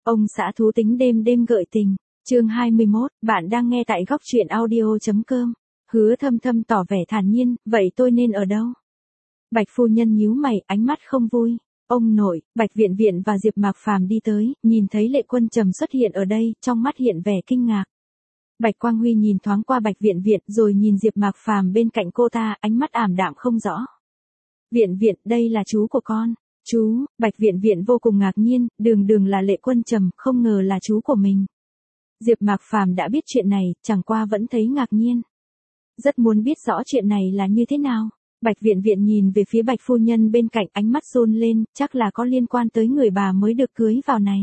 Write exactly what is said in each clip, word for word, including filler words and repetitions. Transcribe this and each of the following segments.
Ông xã thú tính đêm đêm gợi tình, chương hai mươi mốt, bạn đang nghe tại góc truyện audio.com. Hứa Thâm Thâm tỏ vẻ thản nhiên, vậy tôi nên ở đâu? Bạch phu nhân nhíu mày, ánh mắt không vui. Ông nội, Bạch Viện Viện và Diệp Mạc Phàm đi tới, nhìn thấy Lệ Quân Trầm xuất hiện ở đây, trong mắt hiện vẻ kinh ngạc. Bạch Quang Huy nhìn thoáng qua Bạch Viện Viện rồi nhìn Diệp Mạc Phàm bên cạnh cô ta, ánh mắt ảm đạm không rõ. Viện Viện, đây là chú của con. Chú, Bạch Viện Viện vô cùng ngạc nhiên, đường đường là Lệ Quân Trầm, không ngờ là chú của mình. Diệp Mạc Phàm đã biết chuyện này, chẳng qua vẫn thấy ngạc nhiên. Rất muốn biết rõ chuyện này là như thế nào. Bạch Viện Viện nhìn về phía Bạch phu nhân bên cạnh, ánh mắt run lên, chắc là có liên quan tới người bà mới được cưới vào này.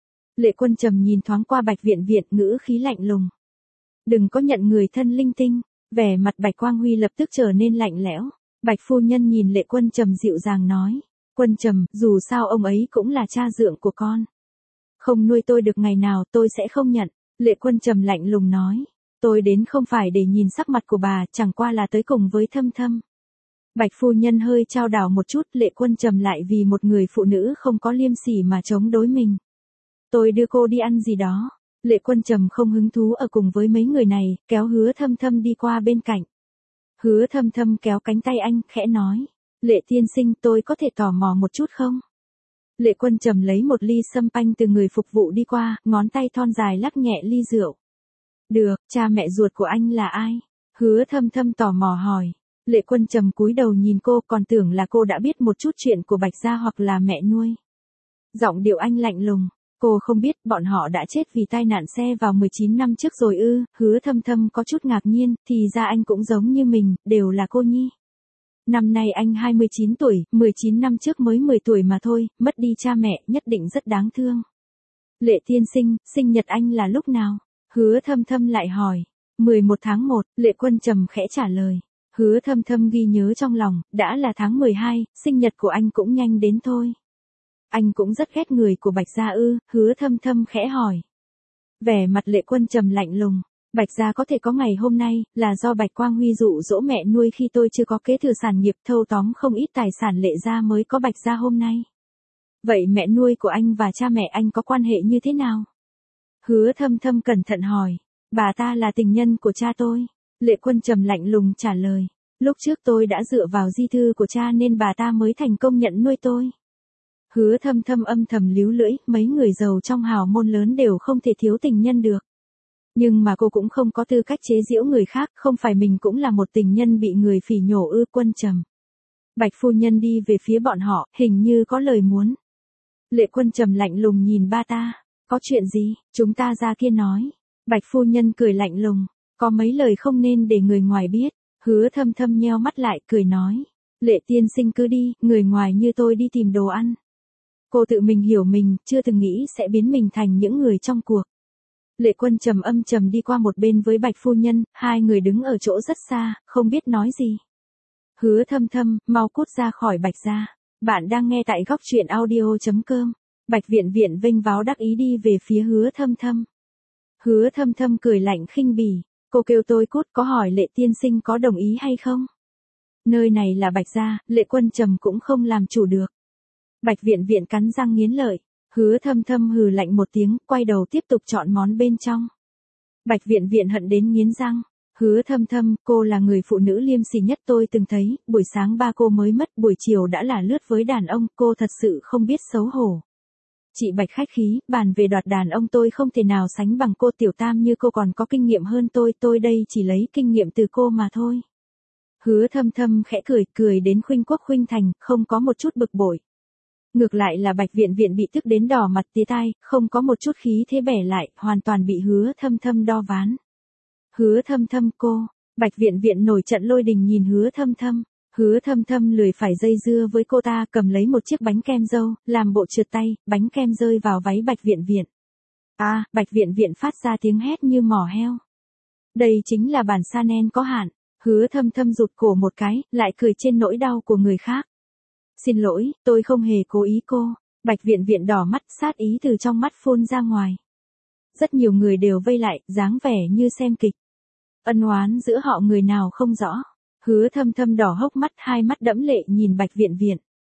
Lệ Quân Trầm nhìn thoáng qua Bạch Viện Viện, ngữ khí lạnh lùng. Đừng có nhận người thân linh tinh. Vẻ mặt Bạch Quang Huy lập tức trở nên lạnh lẽo. Bạch phu nhân nhìn Lệ Quân Trầm dịu dàng nói. Quân Trầm, dù sao ông ấy cũng là cha dượng của con. Không nuôi tôi được ngày nào tôi sẽ không nhận. Lệ Quân Trầm lạnh lùng nói. Tôi đến không phải để nhìn sắc mặt của bà, chẳng qua là tới cùng với Thâm Thâm. Bạch phu nhân hơi chao đảo một chút, Lệ Quân Trầm lại vì một người phụ nữ không có liêm sỉ mà chống đối mình. Tôi đưa cô đi ăn gì đó. Lệ Quân Trầm không hứng thú ở cùng với mấy người này, kéo Hứa Thâm Thâm đi qua bên cạnh. Hứa Thâm Thâm kéo cánh tay anh, khẽ nói. Lệ tiên sinh, tôi có thể tò mò một chút không? Lệ Quân Trầm lấy một ly sâm panh từ người phục vụ đi qua, ngón tay thon dài lắc nhẹ ly rượu. Được, cha mẹ ruột của anh là ai? Hứa Thâm Thâm tò mò hỏi. Lệ Quân Trầm cúi đầu nhìn cô, còn tưởng là cô đã biết một chút chuyện của Bạch gia hoặc là mẹ nuôi. Giọng điệu anh lạnh lùng. Cô không biết bọn họ đã chết vì tai nạn xe vào mười chín năm trước rồi ư? Hứa Thâm Thâm có chút ngạc nhiên, thì ra anh cũng giống như mình, đều là cô nhi. Năm nay anh hai mươi chín tuổi, mười chín năm trước mới mười tuổi mà thôi, mất đi cha mẹ, nhất định rất đáng thương. Lệ tiên sinh, sinh nhật anh là lúc nào? Hứa Thâm Thâm lại hỏi. mười một tháng một, Lệ Quân Trầm khẽ trả lời. Hứa Thâm Thâm ghi nhớ trong lòng, đã là tháng mười hai, sinh nhật của anh cũng nhanh đến thôi. Anh cũng rất ghét người của Bạch gia ư? Hứa Thâm Thâm khẽ hỏi. Vẻ mặt Lệ Quân Trầm lạnh lùng. Bạch gia có thể có ngày hôm nay, là do Bạch Quang Huy dụ dỗ mẹ nuôi khi tôi chưa có kế thừa sản nghiệp, thâu tóm không ít tài sản Lệ gia mới có Bạch gia hôm nay. Vậy mẹ nuôi của anh và cha mẹ anh có quan hệ như thế nào? Hứa Thâm Thâm cẩn thận hỏi. Bà ta là tình nhân của cha tôi. Lệ Quân Trầm lạnh lùng trả lời. Lúc trước tôi đã dựa vào di thư của cha nên bà ta mới thành công nhận nuôi tôi. Hứa Thâm Thâm âm thầm líu lưỡi, mấy người giàu trong hào môn lớn đều không thể thiếu tình nhân được. Nhưng mà cô cũng không có tư cách chế giễu người khác, không phải mình cũng là một tình nhân bị người phỉ nhổ ư? Quân Trầm. Bạch phu nhân đi về phía bọn họ, hình như có lời muốn. Lệ Quân Trầm lạnh lùng nhìn ba ta. Có chuyện gì? Chúng ta ra kia nói. Bạch phu nhân cười lạnh lùng. Có mấy lời không nên để người ngoài biết. Hứa Thâm Thâm nheo mắt lại, cười nói. Lệ tiên sinh cứ đi, người ngoài như tôi đi tìm đồ ăn. Cô tự mình hiểu mình, chưa từng nghĩ sẽ biến mình thành những người trong cuộc. Lệ Quân Trầm âm trầm đi qua một bên với Bạch phu nhân, hai người đứng ở chỗ rất xa, không biết nói gì. Hứa Thâm Thâm, mau cút ra khỏi Bạch gia. Bạn đang nghe tại góc truyện audio.com. Bạch Viện Viện vênh váo đắc ý đi về phía Hứa Thâm Thâm. Hứa Thâm Thâm cười lạnh khinh bỉ. Cô kêu tôi cút, có hỏi Lệ tiên sinh có đồng ý hay không? Nơi này là Bạch gia, Lệ Quân Trầm cũng không làm chủ được. Bạch Viện Viện cắn răng nghiến lợi. Hứa Thâm Thâm hừ lạnh một tiếng, quay đầu tiếp tục chọn món bên trong. Bạch Viện Viện hận đến nghiến răng. Hứa Thâm Thâm, cô là người phụ nữ liêm sỉ nhất tôi từng thấy, buổi sáng ba cô mới mất, buổi chiều đã là lướt với đàn ông, cô thật sự không biết xấu hổ. Chị Bạch khách khí, bàn về đoạt đàn ông tôi không thể nào sánh bằng cô, tiểu tam như cô còn có kinh nghiệm hơn tôi, tôi đây chỉ lấy kinh nghiệm từ cô mà thôi. Hứa Thâm Thâm khẽ cười, cười đến khuynh quốc khuynh thành, không có một chút bực bội. Ngược lại là Bạch Viện Viện bị tức đến đỏ mặt tía tai, không có một chút khí thế bẻ lại, hoàn toàn bị Hứa Thâm Thâm đo ván. Hứa Thâm Thâm cô, Bạch Viện Viện nổi trận lôi đình nhìn Hứa Thâm Thâm. Hứa Thâm Thâm lười phải dây dưa với cô ta, cầm lấy một chiếc bánh kem dâu, làm bộ trượt tay, bánh kem rơi vào váy Bạch Viện Viện. À, Bạch Viện Viện phát ra tiếng hét như mỏ heo. Đây chính là bản sa nen có hạn. Hứa Thâm Thâm rụt cổ một cái, lại cười trên nỗi đau của người khác. Xin lỗi, tôi không hề cố ý cô. Bạch Viện Viện đỏ mắt, sát ý từ trong mắt phun ra ngoài. Rất nhiều người đều vây lại, dáng vẻ như xem kịch. Ân oán giữa họ người nào không rõ. Hứa Thâm Thâm đỏ hốc mắt, hai mắt đẫm lệ nhìn Bạch Viện Viện.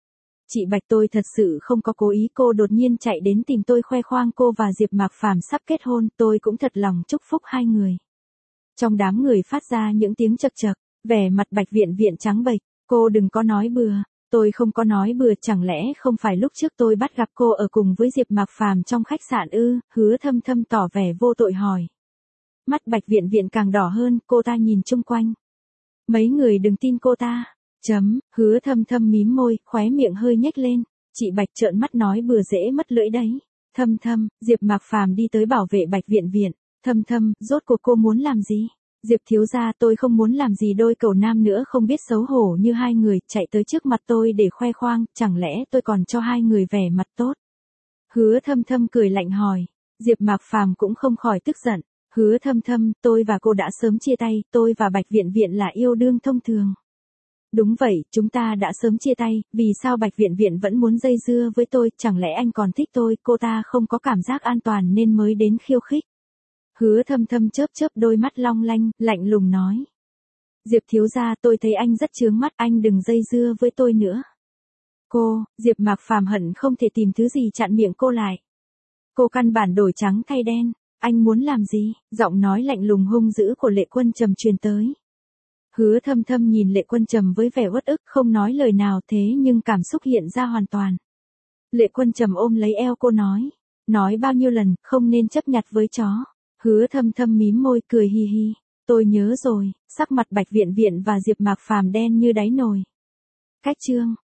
Chị Bạch tôi thật sự không có cố ý, cô đột nhiên chạy đến tìm tôi khoe khoang cô và Diệp Mạc Phàm sắp kết hôn, tôi cũng thật lòng chúc phúc hai người. Trong đám người phát ra những tiếng chậc chậc, vẻ mặt Bạch Viện Viện trắng bệch, cô đừng có nói bừa, tôi không có nói bừa, chẳng lẽ không phải lúc trước tôi bắt gặp cô ở cùng với Diệp Mạc Phàm trong khách sạn ư? Hứa Thâm Thâm tỏ vẻ vô tội hỏi. Mắt Bạch Viện Viện càng đỏ hơn, cô ta nhìn chung quanh. Mấy người đừng tin cô ta. Chấm, Hứa Thâm Thâm mím môi, khóe miệng hơi nhếch lên. Chị Bạch trợn mắt nói bừa dễ mất lưỡi đấy. Thâm Thâm, Diệp Mạc Phàm đi tới bảo vệ Bạch Viện Viện. Thâm Thâm, rốt cuộc cô muốn làm gì? Diệp thiếu gia, tôi không muốn làm gì đôi cẩu nam nữa không biết xấu hổ như hai người chạy tới trước mặt tôi để khoe khoang, chẳng lẽ tôi còn cho hai người vẻ mặt tốt? Hứa Thâm Thâm cười lạnh hỏi. Diệp Mạc Phàm cũng không khỏi tức giận. Hứa Thâm Thâm, tôi và cô đã sớm chia tay, tôi và Bạch Viện Viện là yêu đương thông thường. Đúng vậy, chúng ta đã sớm chia tay, vì sao Bạch Viện Viện vẫn muốn dây dưa với tôi, chẳng lẽ anh còn thích tôi, cô ta không có cảm giác an toàn nên mới đến khiêu khích. Hứa Thâm Thâm chớp chớp đôi mắt long lanh, lạnh lùng nói. Diệp thiếu gia, tôi thấy anh rất chướng mắt, anh đừng dây dưa với tôi nữa. Cô, Diệp Mạc Phàm hận không thể tìm thứ gì chặn miệng cô lại. Cô căn bản đổi trắng thay đen, anh muốn làm gì? Giọng nói lạnh lùng hung dữ của Lệ Quân Trầm truyền tới. Hứa Thâm Thâm nhìn Lệ Quân Trầm với vẻ uất ức, không nói lời nào, thế nhưng cảm xúc hiện ra hoàn toàn. Lệ Quân Trầm ôm lấy eo cô nói. Nói bao nhiêu lần, không nên chấp nhặt với chó. Hứa Thâm Thâm mím môi cười hi hi. Tôi nhớ rồi, sắc mặt Bạch Viện Viện và Diệp Mạc Phàm đen như đáy nồi. Cách chương.